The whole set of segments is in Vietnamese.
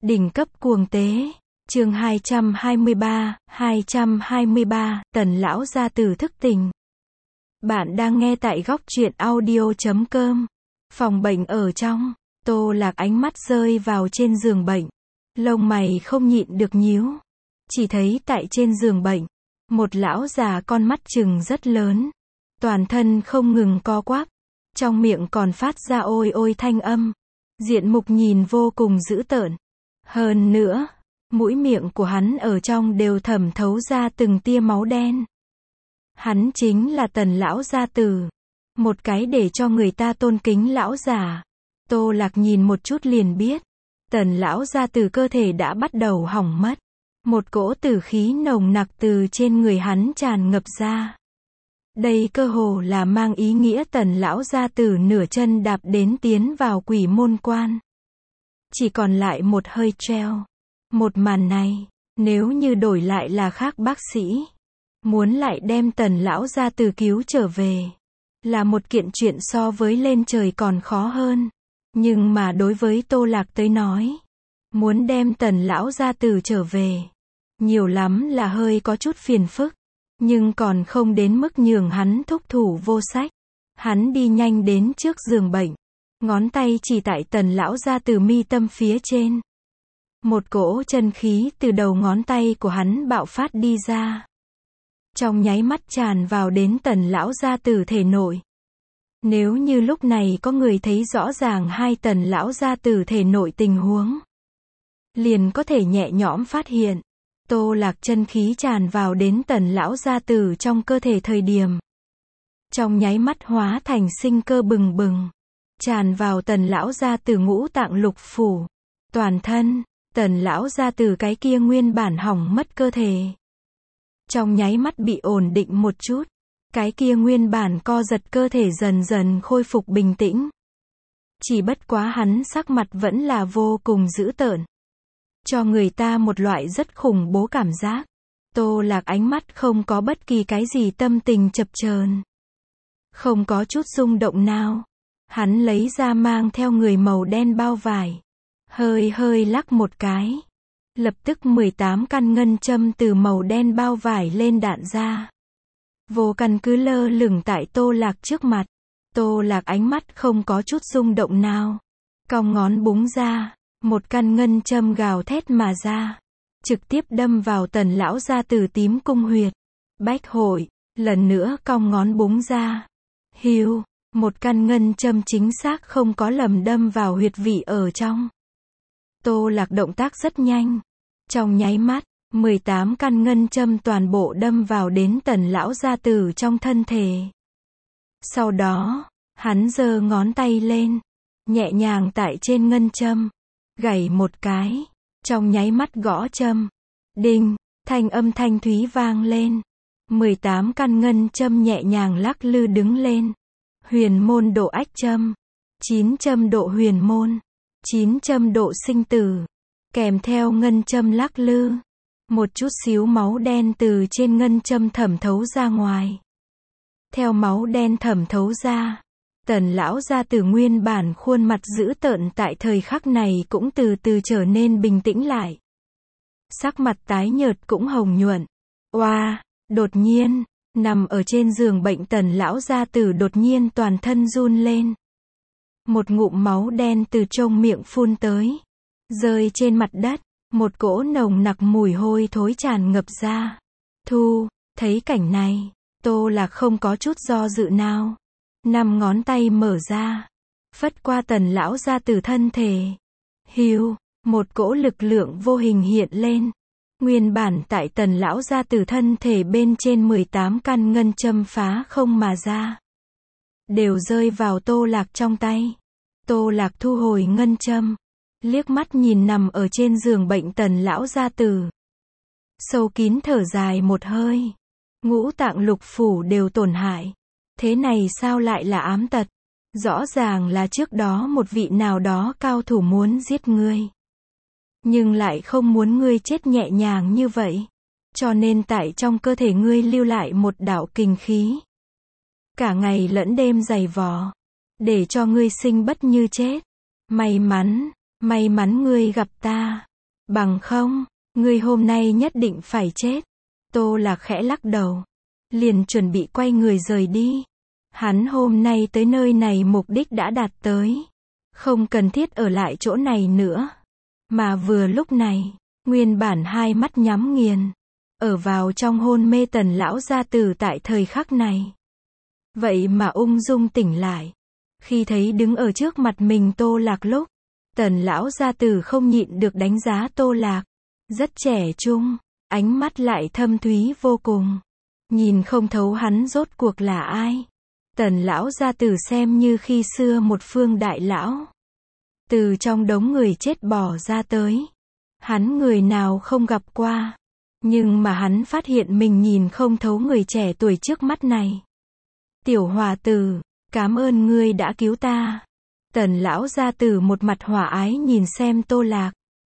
Đỉnh cấp cuồng tế. Chương 223, Tần lão gia tử thức tỉnh. Bạn đang nghe tại góc truyện audio.com. Phòng bệnh ở trong, Tô Lạc ánh mắt rơi vào trên giường bệnh. Lông mày không nhịn được nhíu. Chỉ thấy tại trên giường bệnh, một lão già con mắt trừng rất lớn. Toàn thân không ngừng co quắp. Trong miệng còn phát ra ôi ôi thanh âm. Diện mục nhìn vô cùng dữ tợn. Hơn nữa, mũi miệng của hắn ở trong đều thẩm thấu ra từng tia máu đen. Hắn chính là Tần lão gia tử. Một cái để cho người ta tôn kính lão già. Tô Lạc nhìn một chút liền biết. Tần lão gia tử cơ thể đã bắt đầu hỏng mất. Một cỗ tử khí nồng nặc từ trên người hắn tràn ngập ra. Đây cơ hồ là mang ý nghĩa Tần lão gia tử nửa chân đạp đến tiến vào quỷ môn quan. Chỉ còn lại một hơi treo. Một màn này, nếu như đổi lại là khác bác sĩ, muốn lại đem Tần lão gia tử cứu trở về, là một kiện chuyện so với lên trời còn khó hơn. Nhưng mà đối với Tô Lạc tới nói, muốn đem Tần lão gia tử trở về, nhiều lắm là hơi có chút phiền phức, nhưng còn không đến mức nhường hắn thúc thủ vô sách. Hắn đi nhanh đến trước giường bệnh, ngón tay chỉ tại Tần lão gia tử mi tâm phía trên. Một cỗ chân khí từ đầu ngón tay của hắn bạo phát đi ra. Trong nháy mắt tràn vào đến Tần lão gia tử thể nội. Nếu như lúc này có người thấy rõ ràng hai Tần lão gia tử thể nội tình huống, liền có thể nhẹ nhõm phát hiện. Tô Lạc chân khí tràn vào đến Tần lão gia tử trong cơ thể thời điểm, trong nháy mắt hóa thành sinh cơ bừng bừng, tràn vào Tần lão gia tử ngũ tạng lục phủ, toàn thân. Tần lão gia tử cái kia nguyên bản hỏng mất cơ thể, trong nháy mắt bị ổn định một chút. Cái kia nguyên bản co giật cơ thể dần dần khôi phục bình tĩnh. Chỉ bất quá hắn sắc mặt vẫn là vô cùng dữ tợn, cho người ta một loại rất khủng bố cảm giác. Tô Lạc ánh mắt không có bất kỳ cái gì tâm tình chập chờn, không có chút rung động nào. Hắn lấy ra mang theo người màu đen bao vải, hơi hơi lắc một cái. Lập tức 18 căn ngân châm từ màu đen bao vải lên đạn ra. Vô căn cứ lơ lửng tại Tô Lạc trước mặt. Tô Lạc ánh mắt không có chút rung động nào. Cong ngón búng ra, một căn ngân châm gào thét mà ra. Trực tiếp đâm vào Tần lão gia tử tím cung huyệt. Bách hội, lần nữa cong ngón búng ra. Hiu, một căn ngân châm chính xác không có lầm đâm vào huyệt vị ở trong. Tô Lạc động tác rất nhanh. Trong nháy mắt, 18 căn ngân châm toàn bộ đâm vào đến Tần lão gia tử trong thân thể. Sau đó, hắn giơ ngón tay lên, nhẹ nhàng tại trên ngân châm, gảy một cái, trong nháy mắt gõ châm. Đinh, thanh âm thanh thúy vang lên. 18 căn ngân châm nhẹ nhàng lắc lư đứng lên. Huyền môn độ ách châm, 9 châm độ huyền môn, 9 châm độ sinh tử. Kèm theo ngân châm lắc lư, một chút xíu máu đen từ trên ngân châm thẩm thấu ra ngoài. Theo máu đen thẩm thấu ra, Tần lão gia tử nguyên bản khuôn mặt dữ tợn tại thời khắc này cũng từ từ trở nên bình tĩnh lại. Sắc mặt tái nhợt cũng hồng nhuận. Oa, đột nhiên, nằm ở trên giường bệnh Tần lão gia tử đột nhiên toàn thân run lên. Một ngụm máu đen từ trong miệng phun tới, rơi trên mặt đất. Một cỗ nồng nặc mùi hôi thối tràn ngập ra. Thấy cảnh này, Tô Lạc không có chút do dự nào. 5 ngón tay mở ra, phất qua Tần lão gia tử thân thể. Hiu, một cỗ lực lượng vô hình hiện lên. Nguyên bản tại Tần lão gia tử thân thể bên trên 18 căn ngân châm phá không mà ra, đều rơi vào Tô Lạc trong tay. Tô Lạc thu hồi ngân châm, liếc mắt nhìn nằm ở trên giường bệnh Tần lão gia tử. Sâu kín thở dài một hơi. Ngũ tạng lục phủ đều tổn hại. Thế này sao lại là ám tật? Rõ ràng là trước đó một vị nào đó cao thủ muốn giết ngươi, nhưng lại không muốn ngươi chết nhẹ nhàng như vậy. Cho nên tại trong cơ thể ngươi lưu lại một đạo kình khí. Cả ngày lẫn đêm giày vò, để cho ngươi sinh bất như chết. May mắn ngươi gặp ta. Bằng không, ngươi hôm nay nhất định phải chết. Tô Lạc khẽ lắc đầu, liền chuẩn bị quay người rời đi. Hắn hôm nay tới nơi này mục đích đã đạt tới, không cần thiết ở lại chỗ này nữa. Mà vừa lúc này, nguyên bản hai mắt nhắm nghiền, ở vào trong hôn mê Tần lão gia tử tại thời khắc này, vậy mà ung dung tỉnh lại. Khi thấy đứng ở trước mặt mình Tô Lạc lúc, Tần lão gia tử không nhịn được đánh giá Tô Lạc. Rất trẻ trung, ánh mắt lại thâm thúy vô cùng. Nhìn không thấu hắn rốt cuộc là ai. Tần lão gia tử xem như khi xưa một phương đại lão. Từ trong đống người chết bỏ ra tới. Hắn người nào không gặp qua. Nhưng mà hắn phát hiện mình nhìn không thấu người trẻ tuổi trước mắt này. Tiểu hòa tử, cảm ơn ngươi đã cứu ta. Tần lão gia tử một mặt hòa ái nhìn xem Tô Lạc.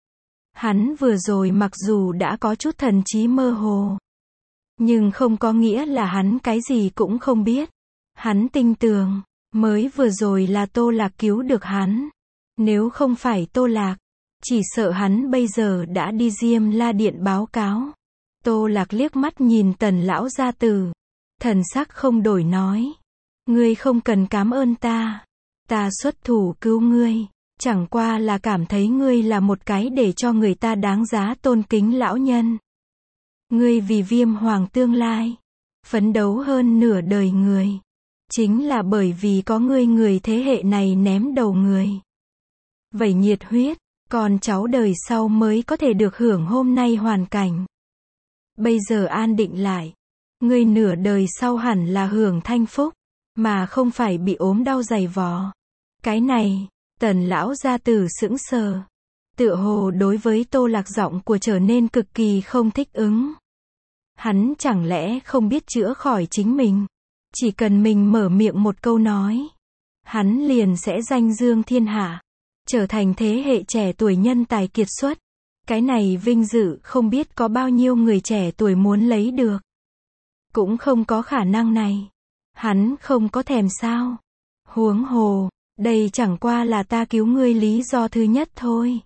Hắn vừa rồi mặc dù đã có chút thần trí mơ hồ, nhưng không có nghĩa là hắn cái gì cũng không biết. Hắn tin tưởng, mới vừa rồi là Tô Lạc cứu được hắn. Nếu không phải Tô Lạc, chỉ sợ hắn bây giờ đã đi Diêm La Điện báo cáo. Tô Lạc liếc mắt nhìn Tần lão gia tử, thần sắc không đổi nói. Ngươi không cần cảm ơn ta. Ta xuất thủ cứu ngươi, chẳng qua là cảm thấy ngươi là một cái để cho người ta đáng giá tôn kính lão nhân. Ngươi vì Viêm Hoàng tương lai, phấn đấu hơn nửa đời người. Chính là bởi vì có ngươi người thế hệ này ném đầu người. Vậy nhiệt huyết, con cháu đời sau mới có thể được hưởng hôm nay hoàn cảnh. Bây giờ an định lại, ngươi nửa đời sau hẳn là hưởng thanh phúc, mà không phải bị ốm đau dày vò. Cái này, Tần lão gia tử sững sờ. Tựa hồ đối với Tô Lạc giọng của trở nên cực kỳ không thích ứng. Hắn chẳng lẽ không biết chữa khỏi chính mình. Chỉ cần mình mở miệng một câu nói, hắn liền sẽ danh dương thiên hạ, trở thành thế hệ trẻ tuổi nhân tài kiệt xuất. Cái này vinh dự không biết có bao nhiêu người trẻ tuổi muốn lấy được. Cũng không có khả năng này. Hắn không có thèm sao. Huống hồ, đây chẳng qua là ta cứu ngươi lý do thứ nhất thôi.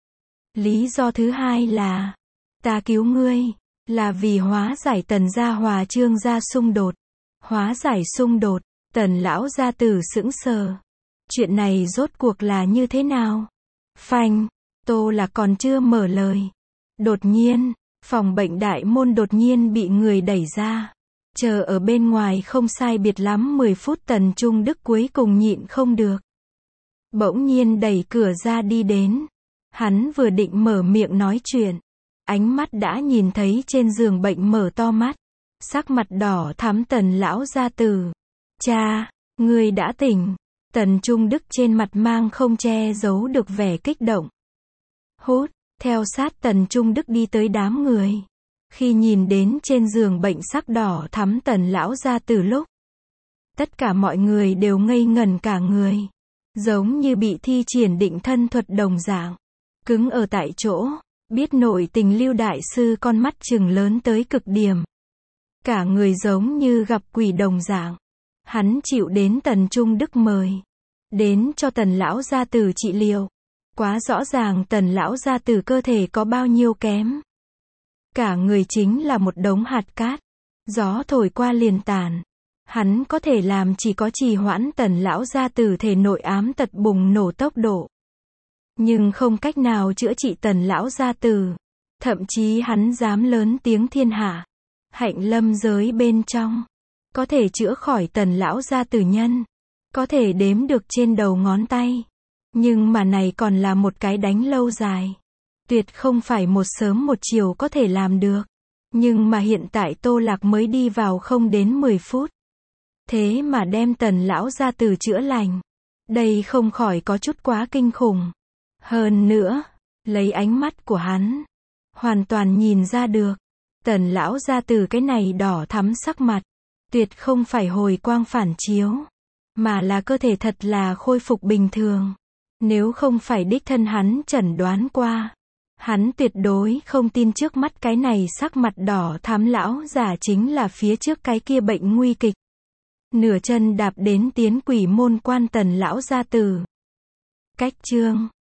Lý do thứ hai là, ta cứu ngươi, là vì hóa giải Tần gia Hòa Trương gia xung đột. Hóa giải xung đột, Tần lão gia tử sững sờ. Chuyện này rốt cuộc là như thế nào? Phanh, Tô Lạc còn chưa mở lời. Đột nhiên, phòng bệnh đại môn đột nhiên bị người đẩy ra. Chờ ở bên ngoài không sai biệt lắm 10 phút Tần Trung Đức cuối cùng nhịn không được. Bỗng nhiên đẩy cửa ra đi đến. Hắn vừa định mở miệng nói chuyện. Ánh mắt đã nhìn thấy trên giường bệnh mở to mắt. Sắc mặt đỏ thắm Tần lão gia tử. Cha, ngươi đã tỉnh. Tần Trung Đức trên mặt mang không che giấu được vẻ kích động. Hút, theo sát Tần Trung Đức đi tới đám người. Khi nhìn đến trên giường bệnh sắc đỏ thắm Tần lão gia tử lúc, tất cả mọi người đều ngây ngẩn cả người. Giống như bị thi triển định thân thuật đồng dạng. Cứng ở tại chỗ, biết nội tình Lưu đại sư con mắt trừng lớn tới cực điểm. Cả người giống như gặp quỷ đồng dạng. Hắn chịu đến Tần Trung Đức mời. Đến cho Tần lão gia tử trị liệu. Quá rõ ràng Tần lão gia tử cơ thể có bao nhiêu kém. Cả người chính là một đống hạt cát. Gió thổi qua liền tàn. Hắn có thể làm chỉ có trì hoãn Tần lão gia tử thể nội ám tật bùng nổ tốc độ. Nhưng không cách nào chữa trị Tần lão gia tử. Thậm chí hắn dám lớn tiếng thiên hạ. Hạnh lâm giới bên trong. Có thể chữa khỏi Tần lão gia tử nhân. Có thể đếm được trên đầu ngón tay. Nhưng mà này còn là một cái đánh lâu dài. Tuyệt không phải một sớm một chiều có thể làm được. Nhưng mà hiện tại Tô Lạc mới đi vào không đến 10 phút. Thế mà đem Tần lão gia tử chữa lành. Đây không khỏi có chút quá kinh khủng. Hơn nữa, lấy ánh mắt của hắn, hoàn toàn nhìn ra được. Tần lão gia tử cái này đỏ thắm sắc mặt. Tuyệt không phải hồi quang phản chiếu. Mà là cơ thể thật là khôi phục bình thường. Nếu không phải đích thân hắn chẩn đoán qua. Hắn tuyệt đối không tin trước mắt cái này sắc mặt đỏ thắm lão giả chính là phía trước cái kia bệnh nguy kịch. Nửa chân đạp đến tiến quỷ môn quan Tần lão gia tử. Cách chương